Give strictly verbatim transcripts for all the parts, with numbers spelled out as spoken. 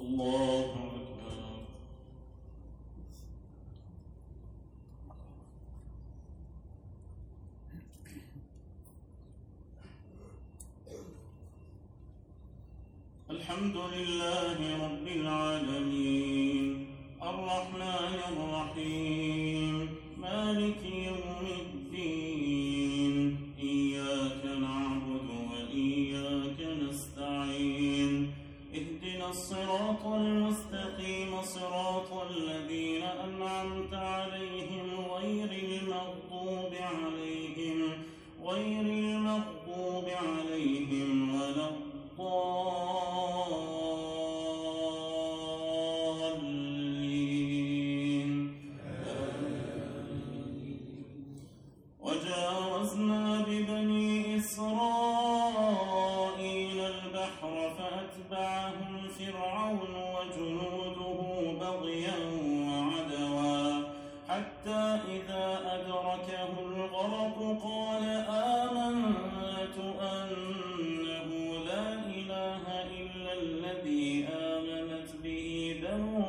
الله أكبر. الحمد لله رب العالمين الرحمن الرحيم مالك يوم الدين إياك نعبد وإياك نستعين اهدنا الصراط المستقيم صراط الذين أنعمت عليهم غير المغضوب عليهم غير المغضوب عليهم ولا الضالين. وجاوزنا ببني إسرائيل البحر فأتبعهم فرعون وجنوده بغيا وعدوا حتى إذا أدركه الغرق قال آمنت أنه لا إله إلا الذي آمنت به بنو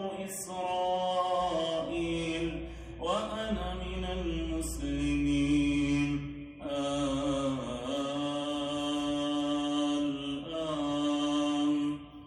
إسرائيل وأنا من المسلمين. الآن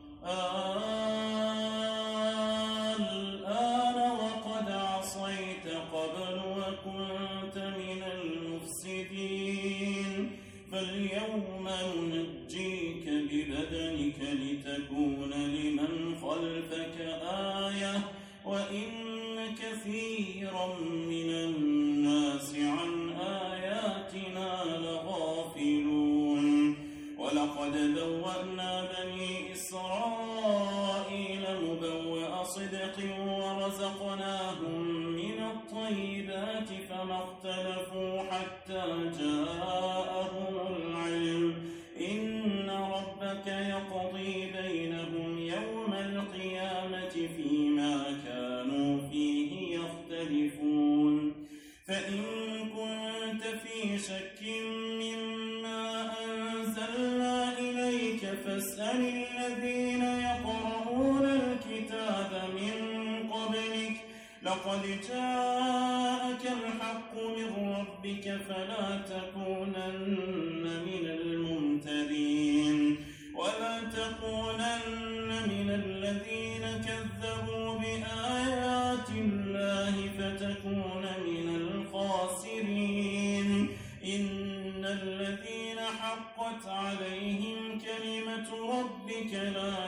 الآن وقد عصيت قبل وكنت من المفسدين فاليوم ننجيك ببدنك لتكون لمن خلفك آية وإن كثيرا من الناس عن آياتنا لغافلون. ولقد بوأنا بني إسرائيل مبوأ صدق ورزقناهم من الطيبات فما اختلفوا حتى جاءهم العلم إن ربك يقضي بينهم يوم القيامة فيما كانوا فيه يختلفون. فإن كنت في شك مما أنزلنا إليك فاسأل الذين يقرؤون الكتاب من قبلك لقد جاءك الحق من ربك فلا تكونن من الممترين ولا تكونن من الذين كذبوا بآيات الله فتكون من الخاسرين. إن الذين حقت عليهم كلمة ربك لا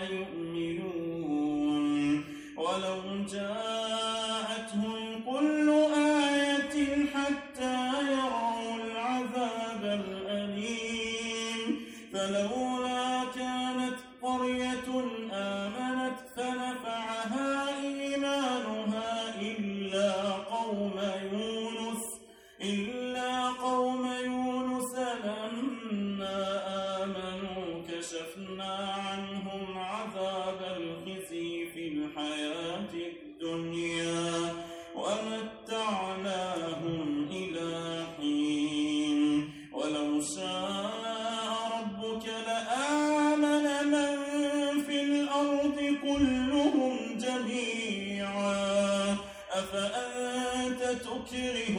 يؤمنون ولو جاءتهم كل آية حتى يروا العذاب الأليم فلولا كانت قرية آمنت فنفعها إيمانها إلا قوم يونس إلا قوم يونس لما آمنوا كشفنا عنهم عذاب الخزي في الحياة الدنيا ومتعناهم إلى حين. ولو شاء ربك لآمن من في الأرض كلهم جميعا أفأنت تكره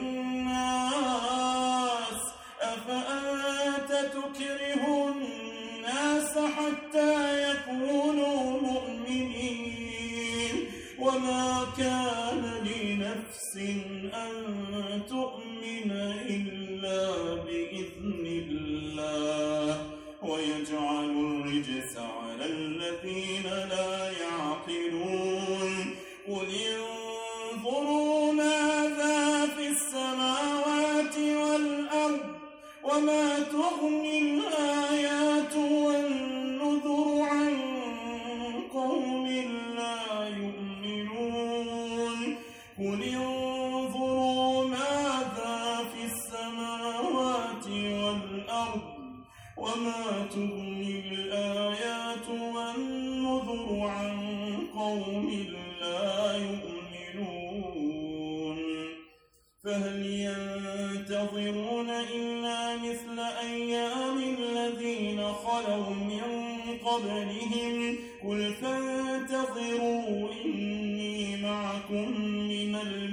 الناس أفأنت تكره الناس حتى يكونوا مؤمنين وما كان لنفس أن تؤمن إلا بإذن الله ويجعل الرجس على الذين لا يعقلون. قل انظروا ماذا في السماوات والأرض وما تغني الآيات والنذر عن قوم لا يؤمنون. قل انظروا ماذا في السماوات والأرض وما تغني الآيات والنذر عن قوم لا يؤمنون. فهل ينتظرون إلا مثل أيام الذين خلقوا خلوا من قبلهم قل فانتظروا إني معكم من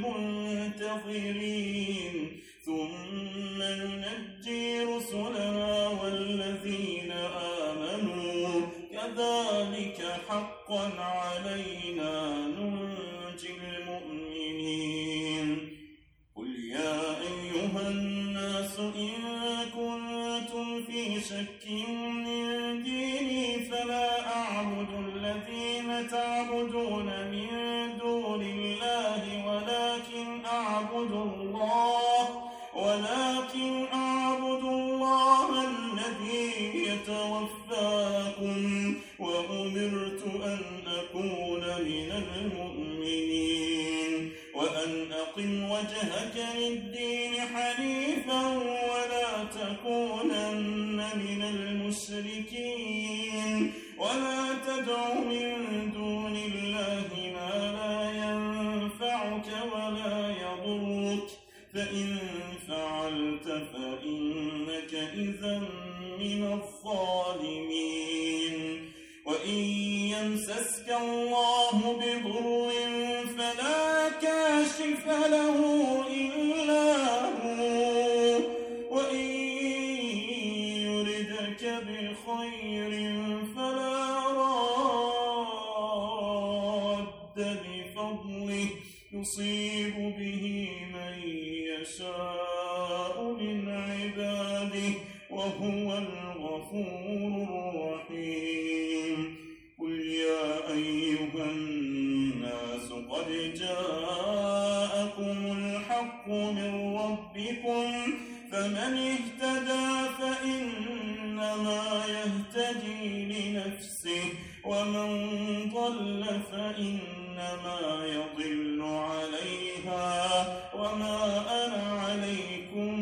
المنتظرين ثم ننجي رسلنا والذين آمنوا كذلك حقا علينا ننجي المؤمنين قل يا أيها الناس إن كنتم في شك من ديني فلا أعبد الذين تعبدون من دون الله ولكن أعبد الله ولكن أعبد الله الذي يتوفاكم وأمرت أن أكون من المؤمنين وأن أقم وجهك للدين حنيفا ولا تكونن من المشركين ولا تدع من دون الله ما لا ينفعك ولا يضرك فإن فعلت فإنك إذا من الظالمين وإن يمسسك الله بضر فلا كاشف له إلا هو وإن يردك بخير فلا راد لفضله يصيب به من يشاء من عباده وهو الغفور الرحيم قل يا أيها الناس قد جاءكم الحق من ربكم فمن اهتدى فإنما يهتدي لنفسه ومن ضل فإنما يضل عليها وما أنا عليكم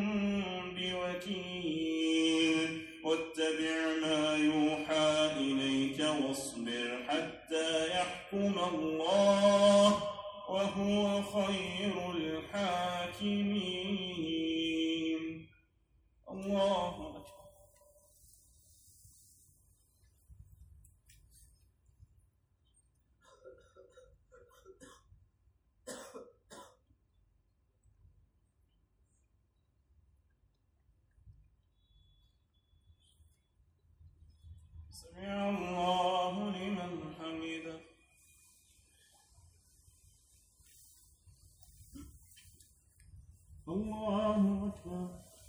بوكيل واتبع ما يوحى إليك واصبر حتى يحكم الله وهو خير الحاكمين الله أكبر سمع الله لمن حمده الله أكبر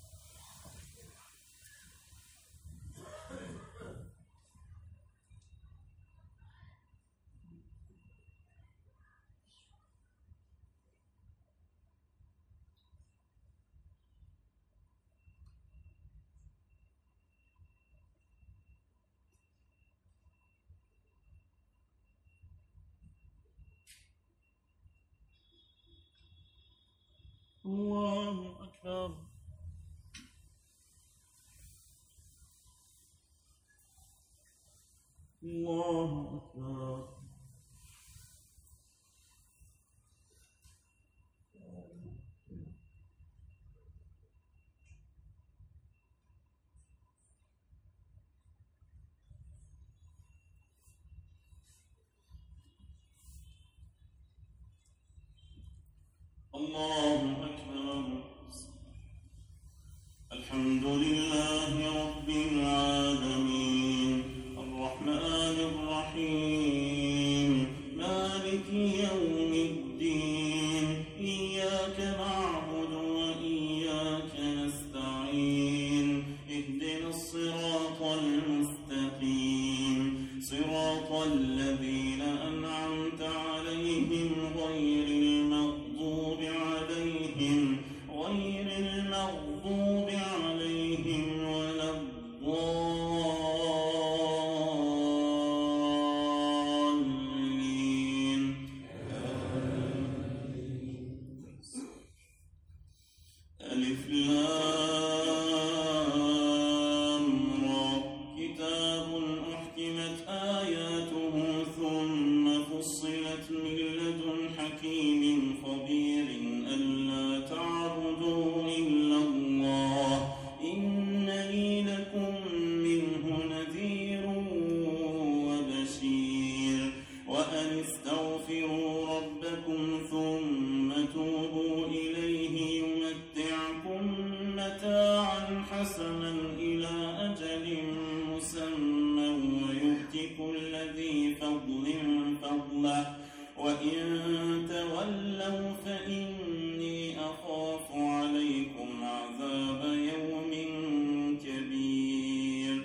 الله أكبر الله أكبر الله أكبر الحمد لله رب العالمين الرحمن الرحيم مالك يوم الدين إياك نعبد وإياك نستعين اهدنا الصراط المستقيم صراط الذين أنعمت عليهم غير المغضوب عليهم غير المغضوب عليهم ولا الضالين ألف لام را كتاب أحكمت آياته ثم كل ذي فضل فضله وإن تولوا فإني أخاف عليكم عذاب يوم كبير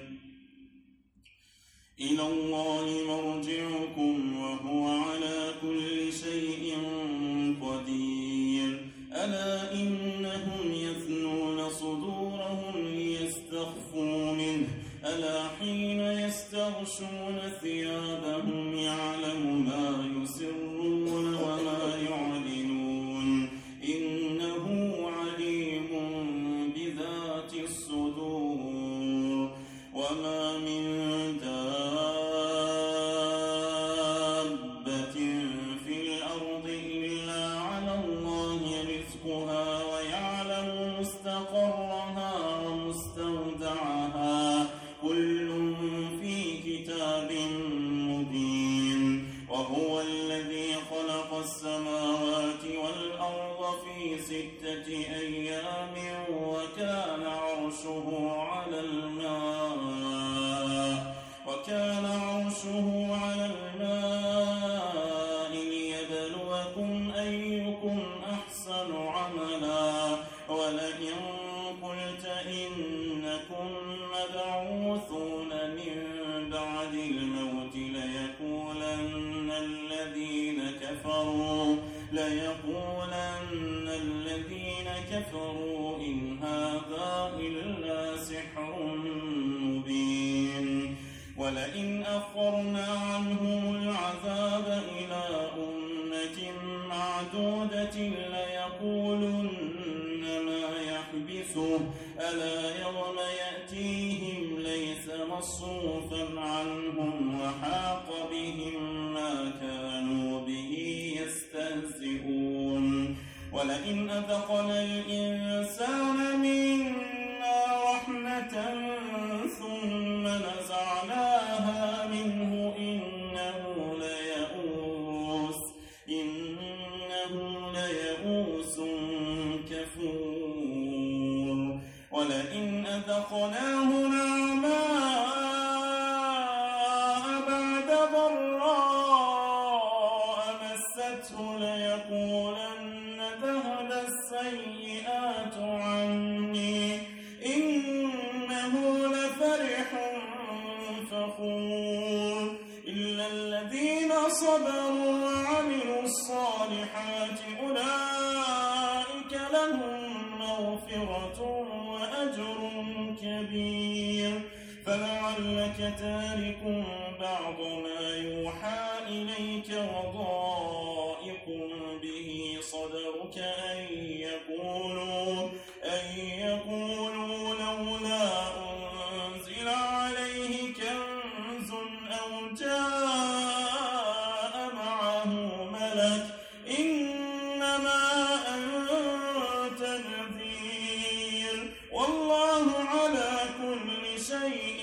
إلى الله مرجعكم وهو على كل شيء قدير ألا إنهم يثنون صدورهم ليستخفوا منه ألا حين يستغشون ثيابهم يعلم ما يسرون وما يعلنون إنه عليم بذات الصدور وما من دابة في الأرض إلا على الله رزقها ويعلم مستقرها ومستودعها كل في كتاب مبين وهو الذي خلق السماوات والأرض في ستة أيام وكان عرشه على الماء وكان عرشه على الماء ليبلوكم أيكم أحسن عملا ولئن قلت إنكم مبعوثون من بعد الموت ليقولن الذين كفروا ليقولن الذين كفروا إن هذا إلا سحر مبين ولئن أخرنا عنهم العذاب إلى أمة معدودة ليقولن ما يحبسه ألا يوم يأتيهم ليس مصروفا عنهم وحاق بهم ما كانوا به يستهزئون ولئن أذقنا الإنسان منا رحمة ثم نزعناها منه إنه ليئوس إنه ليئوس كفور ولئن أذقناه نعماء بعد ضراء مسته ليقولن ذهب السيئات عني إنه لفرح فخور إلا الذين صبروا وعملوا الصالحات أولئك لهم مغفرة وأجر كبير فلعلك تارك بعض ما يوحى إليك وضائق به صدرك أن يقولوا أن يقولوا لولا أنزل عليه كنز أو جاء معه ملك إنما أنت نذير والله على كل شيء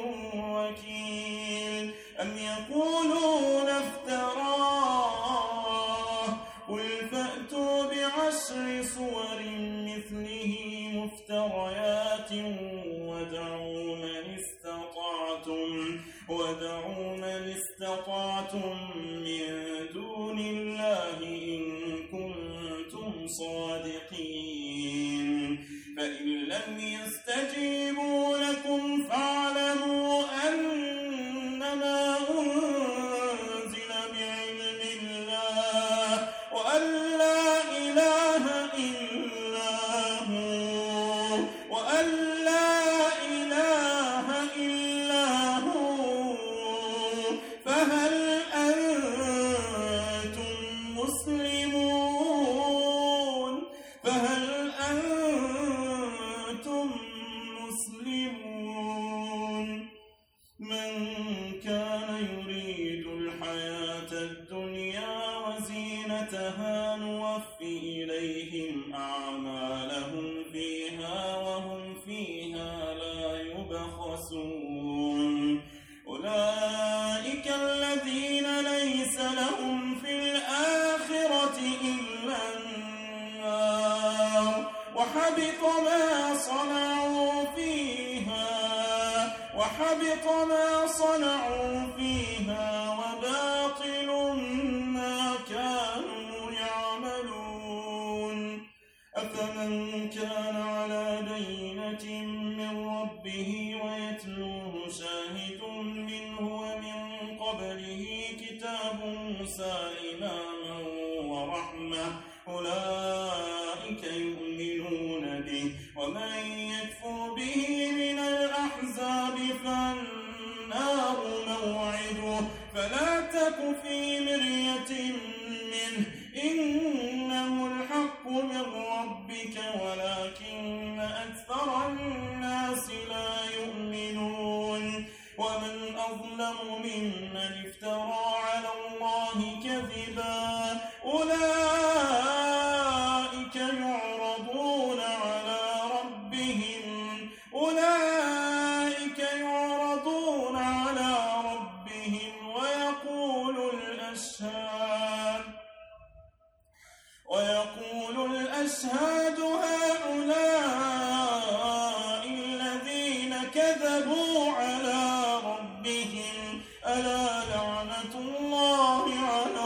وكيل أم يقولون افتراه قل فأتوا بعشر صور مثله مفتريات ودعوا من استطعتم ودعوا من استطعتم من دون الله إن كنتم صادقين فإن لم يستجيبوا لكم فاعلموا أنما أنزل بعلم الله وأن لا إله إلا هو وأن لا إله إلا هو فهل أنتم مسلمون فهل أنتم مسلمون موسى إماما ورحمة أولئك يؤمنون به ومن يكفر به من الأحزاب فالنار موعده فلا تك في مرية منه إنه الحق من ربك ولكن أكثر الناس لا يؤمنون ومن أظلم ممن افترى على الله كذبا أولئك يعرضون على ربهم أولئك يعرضون على ربهم ويقول الأشهاد ويقول الأشهاد هؤلاء الذين كذبوا على ربهم ألا لعنة الله على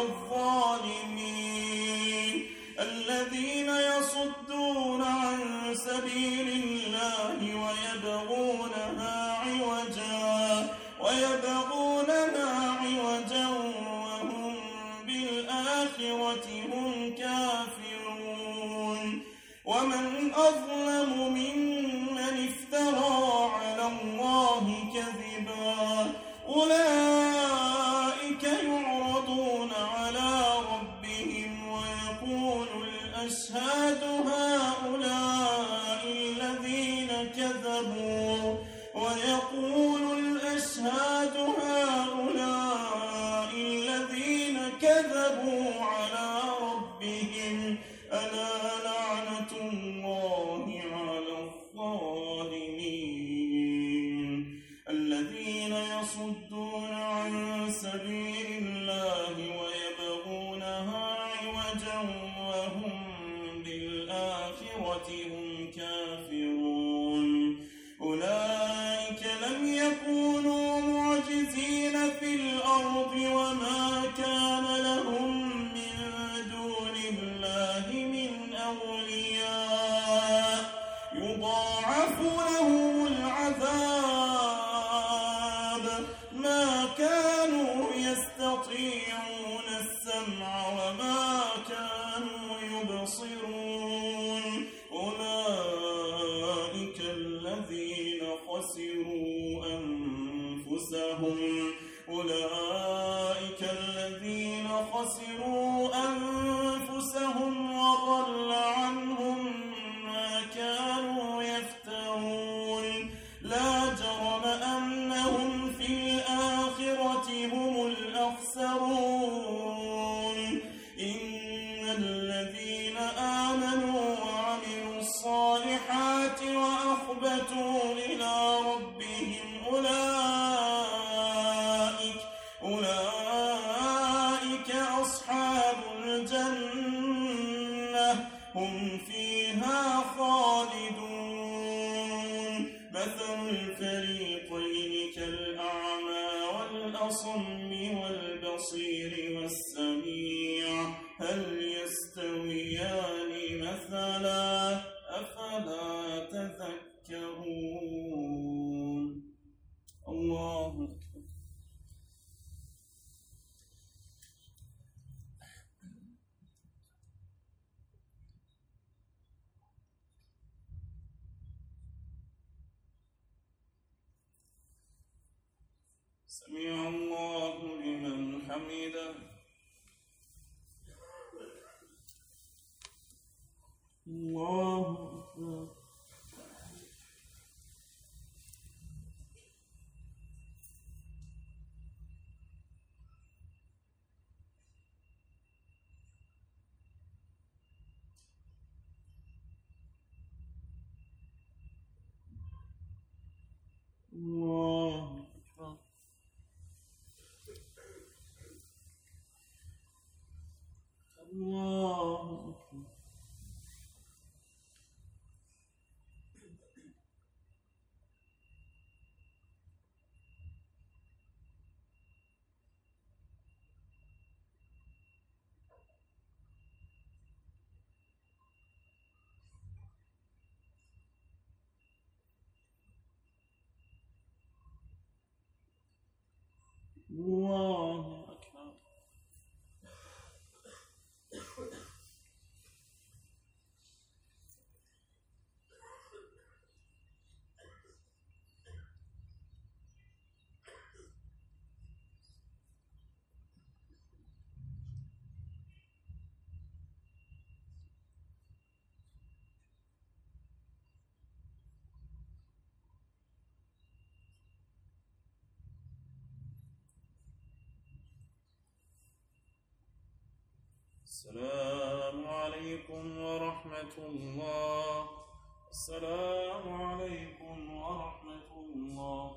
الظالمين الذين يصدون عن سبيل الله ويبغونها عوجا ويبغونها عوجا وهم بالآخرة هم كافرون ومن أظلم ممن افترى على الله كذبا أولئك يعرضون على ربهم ويقول الأشهاد هؤلاء الذين كذبوا ويقول الأشهاد هؤلاء الذين كذبوا على ربهم ألا لعنة الله على الظالمين الذين يصدون عن سبيل الله ويبغونها عوجا وهم بالآخرة هم كافرون أولئك لم يكونوا معجزين في الأرض وما كان لهم من دون الله من أولياء يضاعف لهم العذاب ما كانوا يستطيعون السمع وما كانوا يبصرون أولئك الذين خسروا أنفسهم أولئك الذين خسروا أنفسهم وضل عنهم ما كانوا يفترون لا جرم أنهم في الآخرة هم الأخسرون إن الذين آمنوا وعملوا الصالحات وأخبتوا إلى ربهم أولئك أولئك أصحاب الجنة هم فيها خالدون مثل الفريقين كالأعمى والأصم والبصير والسميع هل يستويان مثلا أفلا تذكرون الله أكبر سمع الله لمن حمده الله أكبر الله أكبر الله أكبر الله أكبر السلام عليكم ورحمة الله. السلام عليكم ورحمة الله.